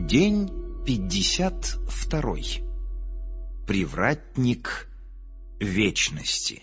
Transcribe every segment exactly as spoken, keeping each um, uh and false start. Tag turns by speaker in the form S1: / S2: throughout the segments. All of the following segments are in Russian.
S1: День пятьдесят второй. Привратник вечности.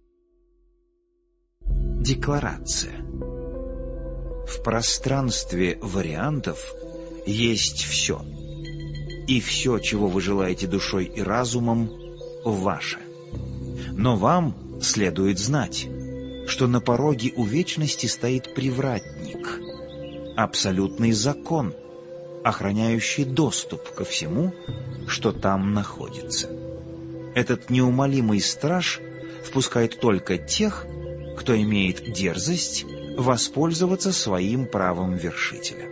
S1: Декларация. В пространстве вариантов есть все. И все, чего вы желаете душой и разумом, ваше. Но вам следует знать, что на пороге у вечности стоит привратник, абсолютный закон, охраняющий доступ ко всему, что там находится. Этот неумолимый страж впускает только тех, кто имеет дерзость воспользоваться своим правом вершителя.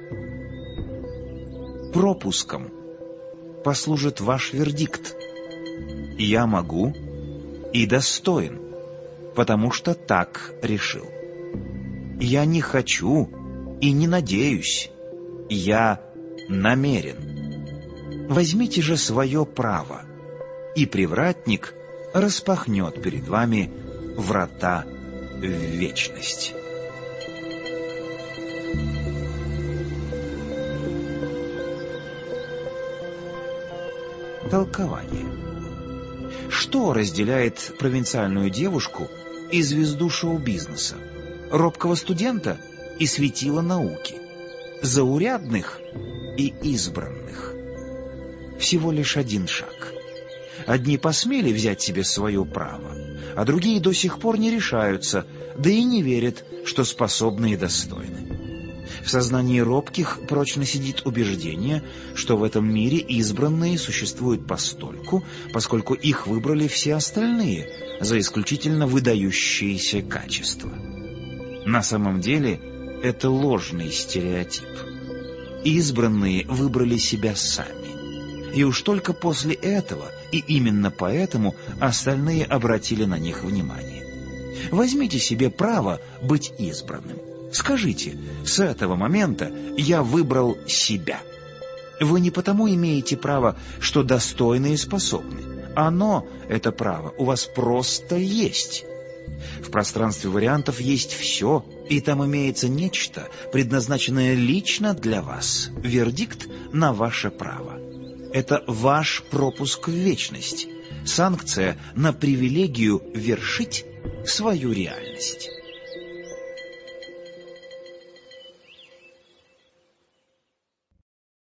S1: Пропуском послужит ваш вердикт. Я могу и достоин, потому что так решил. Я не хочу и не надеюсь. Я намерен. Возьмите же свое право, и привратник распахнет перед вами врата в вечность. Толкование. Что разделяет провинциальную девушку и звезду шоу-бизнеса, робкого студента и светила науки, заурядных и избранных? Всего лишь один шаг. Одни посмели взять себе свое право, а другие до сих пор не решаются, да и не верят, что способны и достойны. В сознании робких прочно сидит убеждение, что в этом мире избранные существуют постольку, поскольку их выбрали все остальные за исключительно выдающиеся качества. На самом деле это ложный стереотип. Избранные выбрали себя сами. И уж только после этого, и именно поэтому, остальные обратили на них внимание. Возьмите себе право быть избранным. Скажите, с этого момента я выбрал себя. Вы не потому имеете право, что достойны и способны. Оно, это право, у вас просто есть. В пространстве вариантов есть все, и там имеется нечто, предназначенное лично для вас. Вердикт на ваше право. Это ваш пропуск в вечность. Санкция на привилегию вершить свою реальность.